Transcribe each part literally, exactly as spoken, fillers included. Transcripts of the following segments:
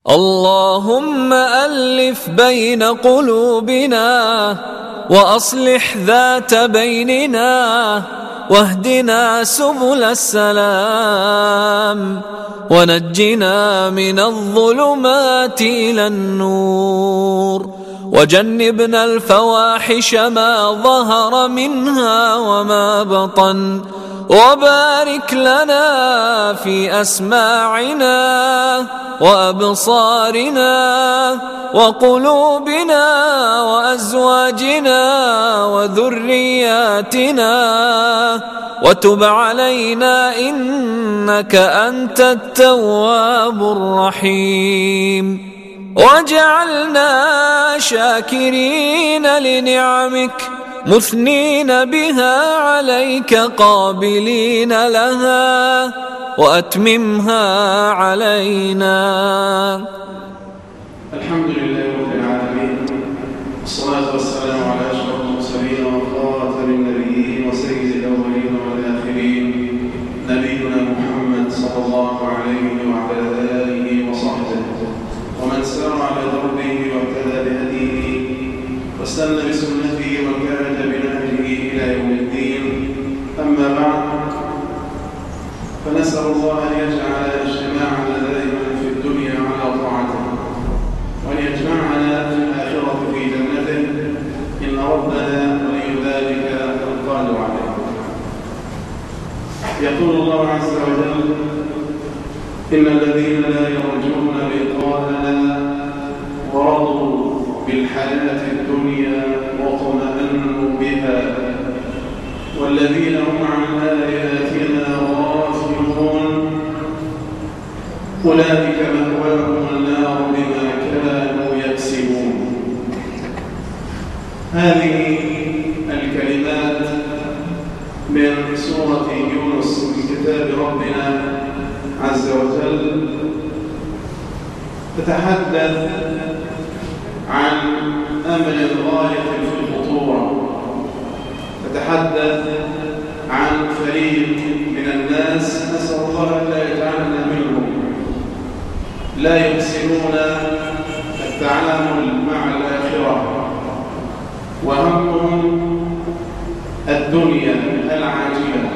اللهم ألف بين قلوبنا وأصلح ذات بيننا واهدنا سبل السلام ونجنا من الظلمات إلى النور وجنبنا الفواحش ما ظهر منها وما بطن وبارك لنا في أسماعنا وأبصارنا وقلوبنا وأزواجنا وذرياتنا وتب علينا إنك أنت التواب الرحيم واجعلنا شاكرين لنعمك مثنين بها عليك قابلين لها وأتممها علينا. الحمد لله رب العالمين، والصلاة والسلام على أشرف المرسلين وخاتم النبيين وسيد الأولين والآخرين نبينا محمد صلى الله عليه وعلى آله وصحبه ومن سار على دربه واهتدى بهديه واستنى بسنته وكاد بنهجه إلى يوم الدين. أما بعد، فنسأل الله أن يجعل اجتماعنا دائما في الدنيا على طاعته، وأن يجمعنا في الآخرة في جنته، إن ربنا ولي ذلك القادر عليه. يقول الله عز وجل: إن الذين لا يرجون لقاءنا ورضوا بالحياة الدنيا واطمأنوا بها والذين هم عن آياتنا غافلون أولئك مأواهم النار بما كانوا يكسبون. هذه الكلمات من سورة يونس من كتاب ربنا عز وجل تتحدث عن أمر غاية في الخطورة، تتحدث عن فريق من الناس نسأل الله أن لا يجعلنا منهم لا يحسنون التعامل مع الآخرة وهمهم الدنيا العاجلة.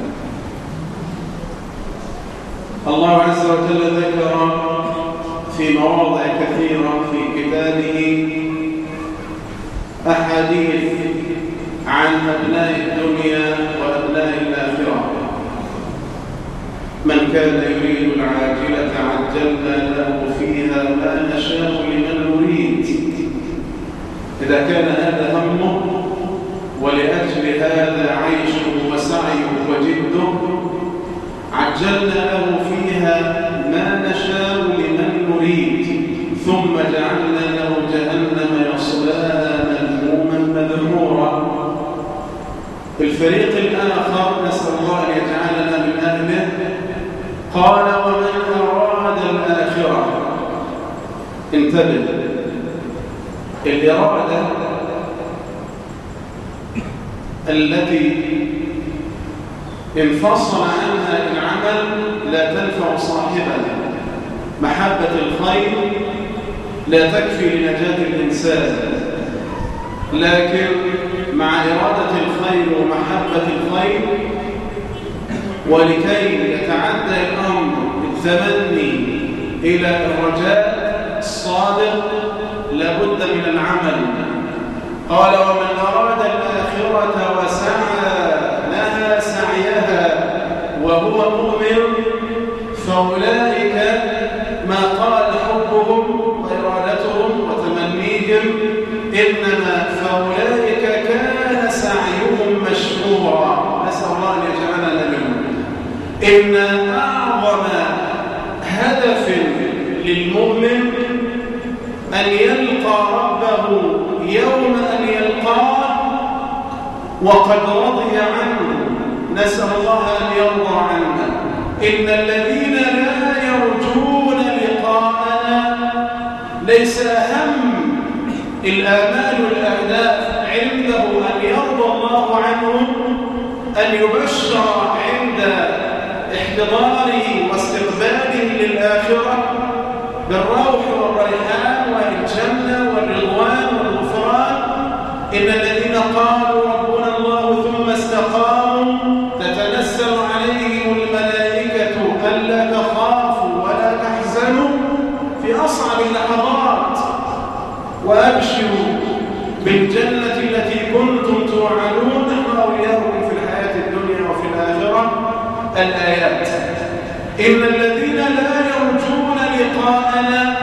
الله عز وجل ذكر في مواضع كثيرة في كتابه أحاديث عن أبناء الدنيا وأبناء الآخرة. من كان يريد العاجلة عجلنا له فيها ما نشاء لمن نريد. إذا كان هذا همه ولأجل هذا عيشه وسعيه وجده، عجلنا له فيها ما نشاء لمن نريد، ثم جعلنا له جهنم يصلاها مذموما مدحورا. الفريق الآخر نسأل الله أن يجعلنا من أهله، قال: ومن أراد الآخرة. انتبه، الإرادة التي انفصل عنها العمل لا تنفع صاحبها. محبة الخير لا تكفي لنجاة الإنسان، لكن مع إرادة الخير ومحبة الخير، ولكي يتعدى الأمر بالتمني إلى الرجاء الصادق لابد من العمل. قال: ومن أراد الآخرة وسعى لها سعيها وهو مؤمن فأولئك ما قال حبهم وإرادتهم وتمنيهم، إنما فأولئك كان سعيهم مشكورا. نسأل الله أن يجعلنا منهم. إن أعظم هدف للمؤمن أن يلقى ربه يوم أن يلقاه وقد رضي عنه. نسأل الله أن يرضى عنا. إن الذين لا يرجون لقاءنا ليس أهم الآمال والأهداف عنده أن يرضى الله عنه، أن يبشر عند احتضاره واستقباله للآخرة، بالروح والريحان والجنة والرضوان والغفران. إن الذين قالوا ربنا الله ثم استقاموا تتنزل عليهم الملائكة ألا تخافوا ولا تحزنوا في أصعب اللحظات وأبشروا بالجنة التي كنتم توعدون نحن أولياؤكم في الحياة الدنيا وفي الآخرة. الآيات. إن الذين لا يرجون لقاءنا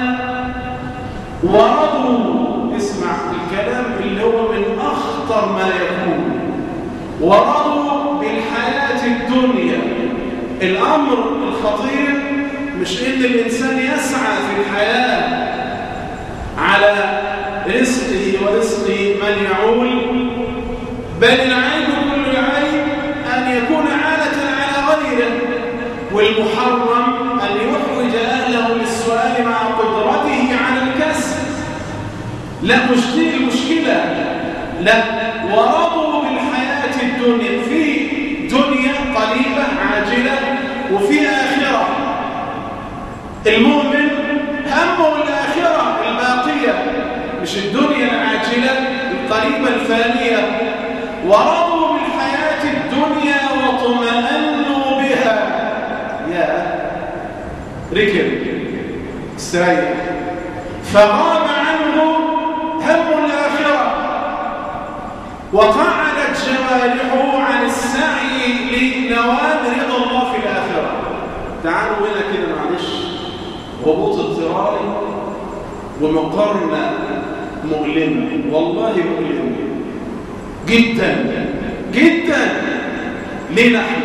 ورضوا، اسمع الكلام اللي هو من أخطر ما يكون، ورضوا بالحياة الدنيا. الأمر الخطير مش إن الإنسان يسعى في الحياة على رزقه ورزق من يعول، بل العيب كل العيب أن يكون عالة على غيره، والمحرم أن يحوج أهله للسؤال مع قدرته على الكسب. لا، مش دي المشكلة، لا. ورضوا بالحياة الدنيا، في دنيا قريبة عاجلة وفي آخرة. المؤمن همه الآخرة الباقية، مش الدنيا العاجلة القريبة الفانية. ورضوا بالحياة الدنيا واطمأنوا بها. يا ركب استريح، فغاب عنه هم الآخرة، وقعدت جوارحه عن السعي لنوال رضا الله في الآخرة. تعالوا هنا كده معلش، هبوط اضطراري ومقارنة مؤلمة، والله مؤلمة جدا جدا. ليه نحن؟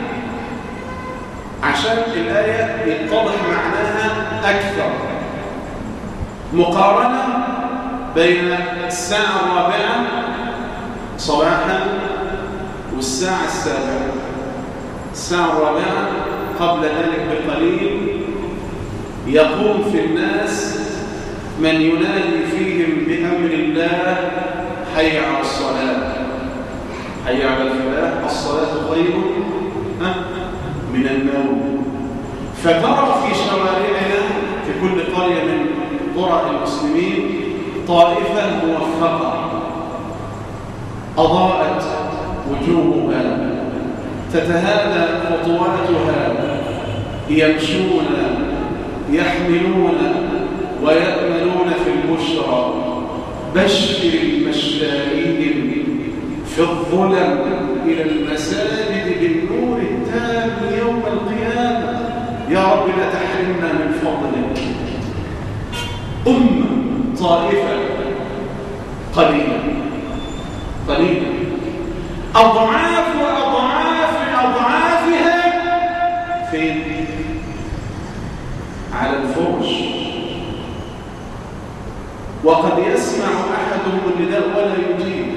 عشان الآية يتضح معناها أكثر. مقارنة بين الساعة الرابعة صباحا والساعة السابعة. الساعة الرابعة قبل ذلك بقليل يقوم في الناس من ينادي فيهم بأمر الله: حي على الصلاة، حي على الفلاح، الصلاة خير من النوم. فترى في شوارعنا في كل قرية من قرى المسلمين طائفة موفقة أضاءت وجوهها، تتهادى خطواتها، يمشون يحملون ويأملون في البشرى. بشر المشائين في الظلم إلى المساجد بالنور التام يوم القيامة. يا رب لا تحرمنا من فضلك. أمة طائفة قليلة قليلة، أضعاف وأضعاف أضعافها فين؟ على الفرش. وقد يسمع أحدهم النداء ولا يجيب،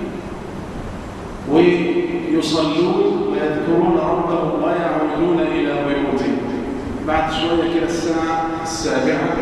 ويصلون ويذكرون ربهم ويعودون إلى بيوتهم. بعد شوية كده الساعة السابعة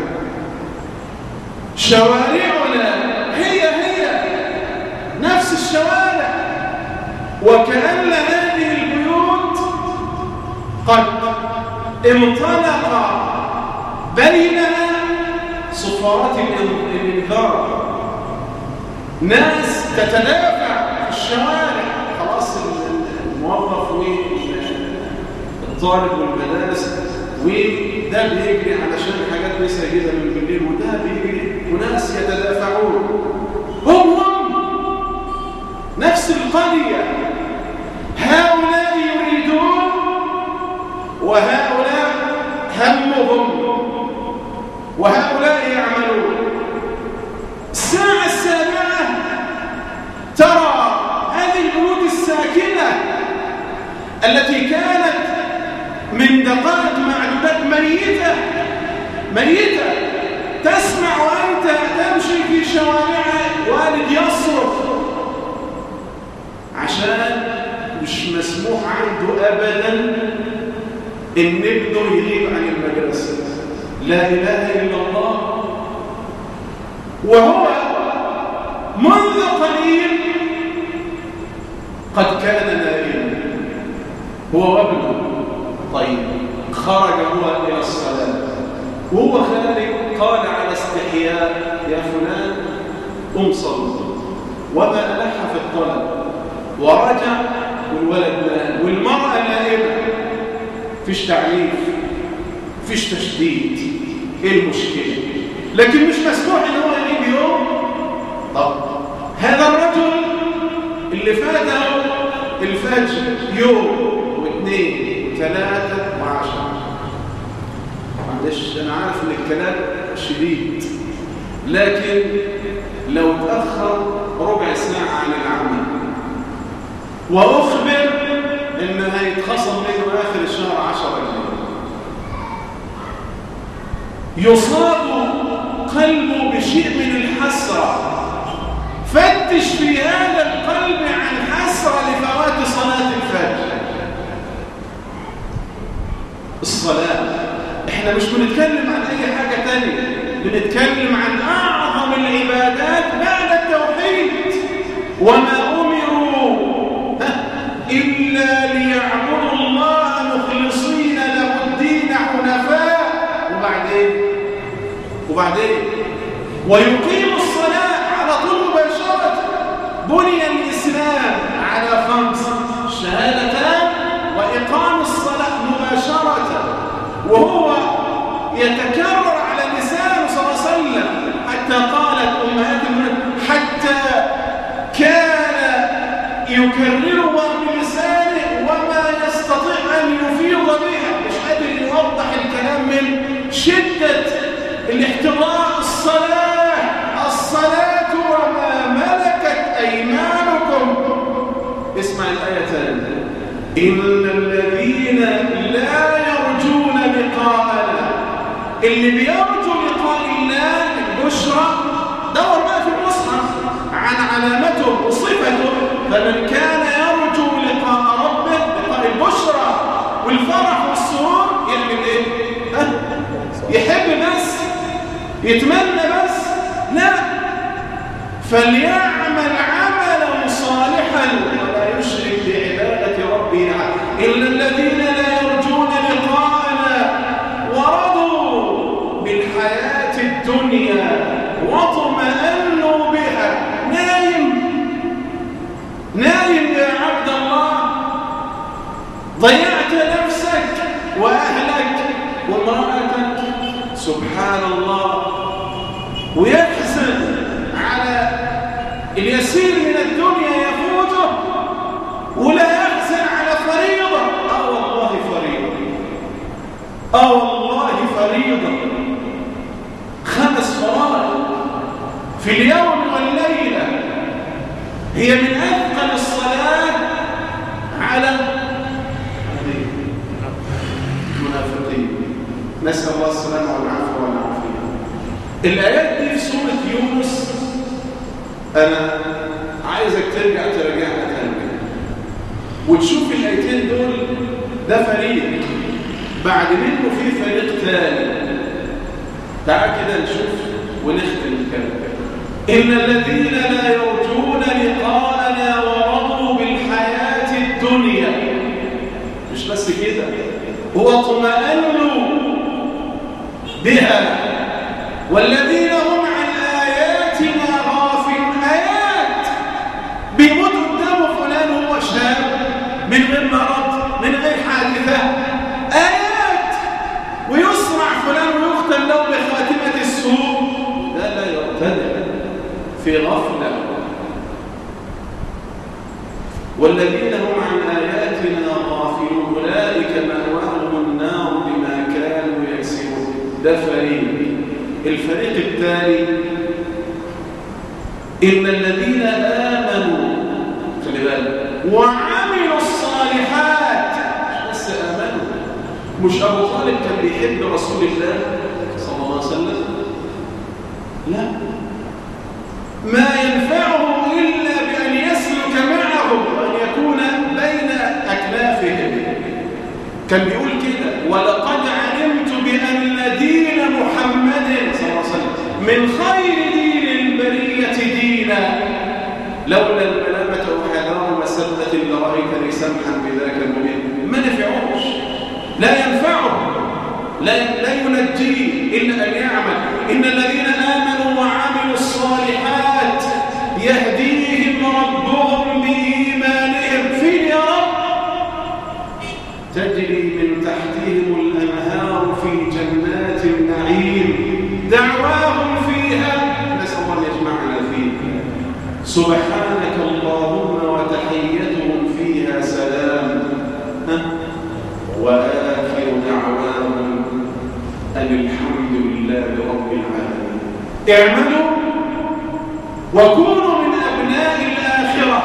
شوارعنا هي هي نفس الشوارع، وكأن هذه البيوت قد انطلق بينها صفارات الانذار. ناس تتدافع في الشوارع، خلاص الموظف والطالب والمدارس، وده بيجري علشان حاجات لسه جديده من بالليل، وده بيجري، وناس يتدافعون. هم هم نفس القريه، هؤلاء يريدون وهؤلاء همهم، وهؤلاء يعملون. الساعة السابعة ترى هذه البيوت الساكنة التي كانت من دقائق معدودات ميتة ميتة، تسمع وأنت تمشي في شوارعها والد يصرخ عشان مش مسموح عنده أبدا إن ابنه يغيب عن المدرسة. لا إله إلا الله. وهو منذ قليل قد كان نائما هو وابنه. طيب، خرج هو إلى الصلاة، وهو خارج قال على استحياء: يا فلان قم صل. وما ألح في الطلب ورجع، والولد نام والمرأة نائمة. فيش تعريف، فيش تشديد. ايه المشكلة؟ لكن مش مسموح ان هو يجيب يوم. طب هذا الرجل اللي فاته الفجر يوم واثنين وثلاثة وعشرة، معلش انا عارف ان الكلام شديد، لكن لو تأخر ربع ساعة عن العمل وأخبر إن هيتخصم منه آخر الشهر عشرة جنيه، يصاب قلبه بشيء من الحسرة. فتش في هذا القلب عن حسرة لفوات صلاة الفجر. الصلاة احنا مش بنتكلم عن أي حاجة تانية، بنتكلم عن أعظم العبادات بعد التوحيد. وما أمروا إلا ليعبدوا الله مخلصين له الدين حنفاء. وبعدين وبعدين ويقيموا الصلاة على طول مباشرة. بني الإسلام على خمس: شهادتان وإقام الصلاة مباشرة، وهو يتكرر على لسانه صلى الله عليه وسلم، حتى قالت أمهات المؤمنين حتى كان يكررها بلسانه وما يستطيع أن يفيض بها، مش قادر يوضح الكلام من شدة الاحتضار. الصلاة الصلاة وما ملكت أيمانكم. اسمع الآية ثانية: إن الذين لا يرجون لقاءنا. اللي بيرجو لقاء الله البشرى، دور بقى في المصحف عن علامته وصفته. فمن كان يرجو لقاء ربه، لقاء البشرى والفرح والسرور، يعمل ايه؟ أه؟ يحب بس؟ يتمنى بس؟ لا، فليعمل عملا صالحا ولا يشرك بعبادة ربه أحدا. إلا الذين لا يرجون لقاءنا ورضوا بالحياة الدنيا واطمأنوا بها. نايم نايم يا عبد الله، ضيعت نفسك وأهلك وامرأتك، سبحان الله، ويحزن على اليسير من الدنيا يفوته، ولا يحزن على فريضة. آه والله فريضة، آه والله فريضة. خمس فرائض في اليوم والليلة هي من أثقل الصلاة على المنافقين. نسأل الله السلامة والعافية والعافية. الآيات دي في سورة يونس أنا عايزك ترجع تراجعها تاني وتشوف الآيتين دول. ده فريق، بعد منه في فريق ثاني. تعال كده نشوف ونختم الكلام. إن الذين لا يرجون لقاءنا ورضوا بالحياة الدنيا، مش بس كده، واطمأنوا بها، والذين هم عن آياتنا غافلون. آيات بيموت قدامه فلان هو شاب من غير مرض من غير حادثة، آيات ويصرع فلان ويختم له بخاتمة السوء. لا لا يرتدع في غفلة. والذين هم عن آياتنا غافلون أولئك مأواهم النار بما كانوا يكسبون. ده فريق. الفريق الثاني: إن الذين آمنوا، خلي بالك، وعملوا الصالحات. مش بس آمنوا، مش أبو طالب كان بيحب رسول الله صلى الله عليه وسلم؟ لا، ما ينفعه إلا بأن يسلك معه وأن يكون بين أكنافهم. كان بيقول كده: ولقد علمت بأن دين محمد صلى الله عليه وسلم من خير دين البرية دينا، لولا الملامة وحذار مسدة لرأيتني سمحا بذاك المبين. ما نفعوش، لا ينفعه. لا, لا ينجيه إلا أن يعمل. إن الذين آمنوا وعملوا الصالحات يهديهم ربهم بإيمانهم. فين يا رب؟ تجري من تحتهم الأنهار في جنات النعيم دعواهم فيها، نسأل الله أن يجمعنا فيها، سبحانك اللهم وتحيتهم فيها سلام، وآخر دعواهم أن الحمد لله رب العالمين. اعملوا وكونوا من أبناء الآخرة.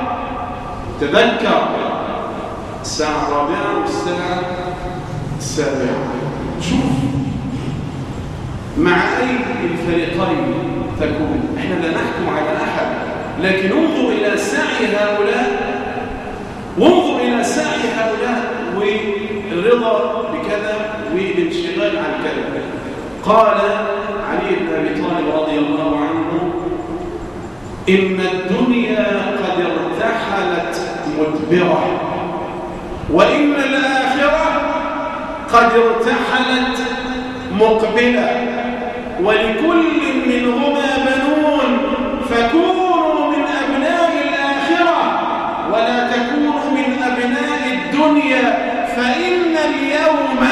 تذكر الساعة الرابعة والساعة السابعة، شوف مع أي الفريقين تكون. احنا لا نحكم على أحد، لكن انظر إلى سعي هؤلاء، وانظر إلى سعي هؤلاء والرضا بكذا والانشغال عن كذا. قال علي بن أبي طالب رضي الله عنه: إن الدنيا قد ارتحلت مدبرة، وإن الآخرة قد ارتحلت مقبلة، ولكل منهما بنون، فكونوا من أبناء الآخرة ولا تكونوا من أبناء الدنيا، فإن اليوم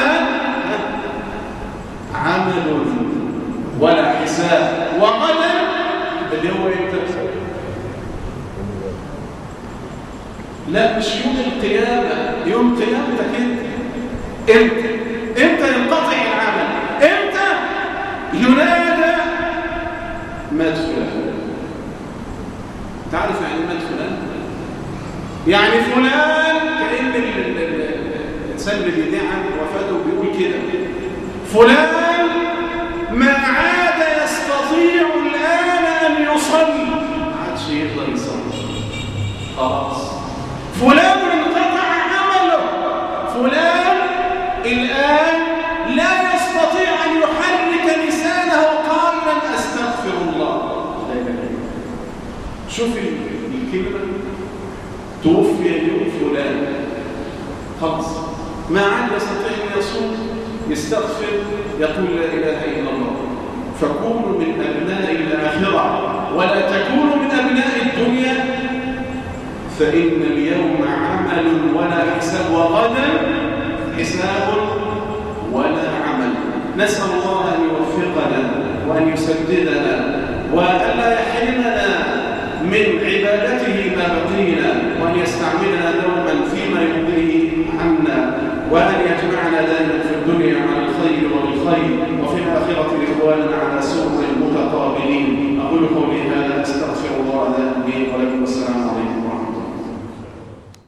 عمل ولا حساب، وغدا اليوم ينتهي. لا، مش يوم القيامة، يوم قيامتك انت. امتى امتى ينقطع العمل؟ امتى ينادى مات فلان؟ تعرف يعني مات فلان؟ يعني فلان كأن الإنسان اللي بيدعي عن وفاته بيقول كده: فلان ما عاد يستطيع الآن أن يصلي، ما عادش يقدر يصلي خلاص. فلان انقطع عمله، فلان الآن لا يستطيع أن يحرك لسانه قائلا أستغفر الله. شوف الكلمة، توفي اليوم فلان خلاص، ما عاد يستطيع أن يصوم، يستغفر، يقول لا إله إلا الله. فكونوا من أبناء الآخرة ولا تكونوا من أبناء الدنيا، فإن اليوم عمل ولا حساب، وغدا حساب ولا عمل. نسأل الله أن يوفقنا وأن يسددنا وألا يحرمنا من عبادته ما بقينا، وأن يستعملنا دوما فيما يرضيه عنا، وأن يجمعنا دائما في الدنيا على الخير والخير، وفي الآخرة إخواننا على سرر متقابلين.